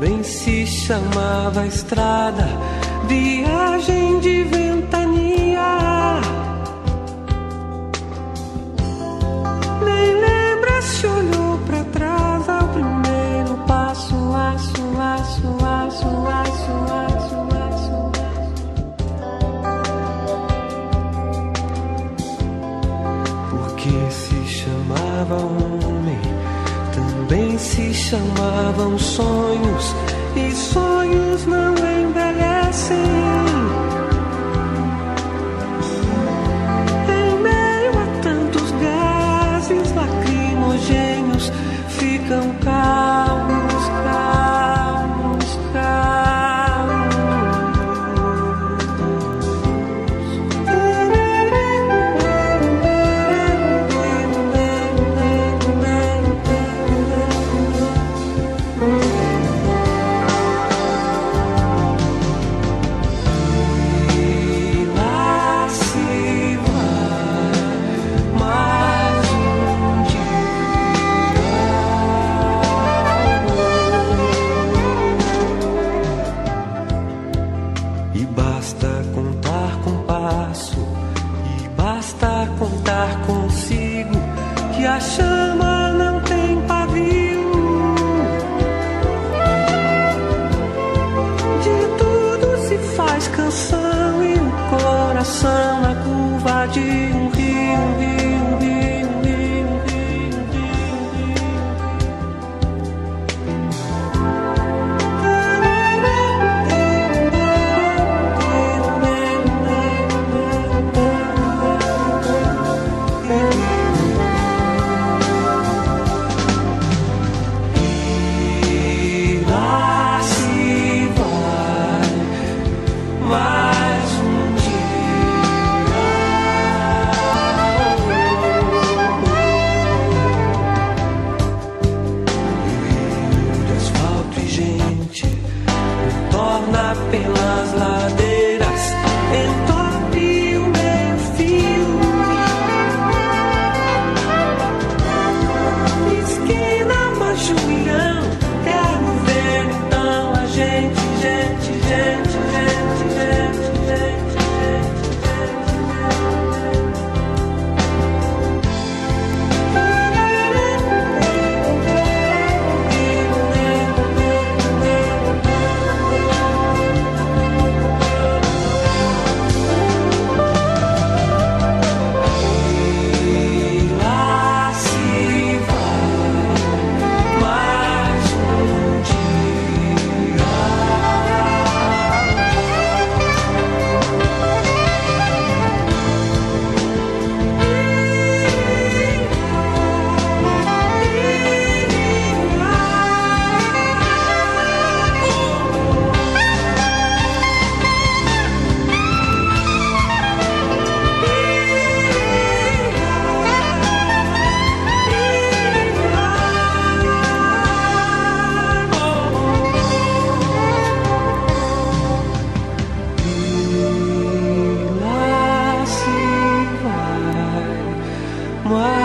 se chamava estrada, viagem de ventania. Nem lembra se olhou pra trás ao primeiro passo, aço, aço, aço, aço, aço, aço. Porque se chamava homem, também se chamavam sonhos, e sonhos não envelhecem. Em meio a tantos gases lacrimogêneos, ficam calmos, calmos, calmos. Contar consigo que a chama não tem pavio. De tudo se faz canção e o coração na curva de um rio, um rio, um rio, um rio, um rio, um rio. Pelas ladeiras, entope o meio-fio. Esquina, Majuirão, quero ver então a gente, gente, gente, gente, gente, gente, moi.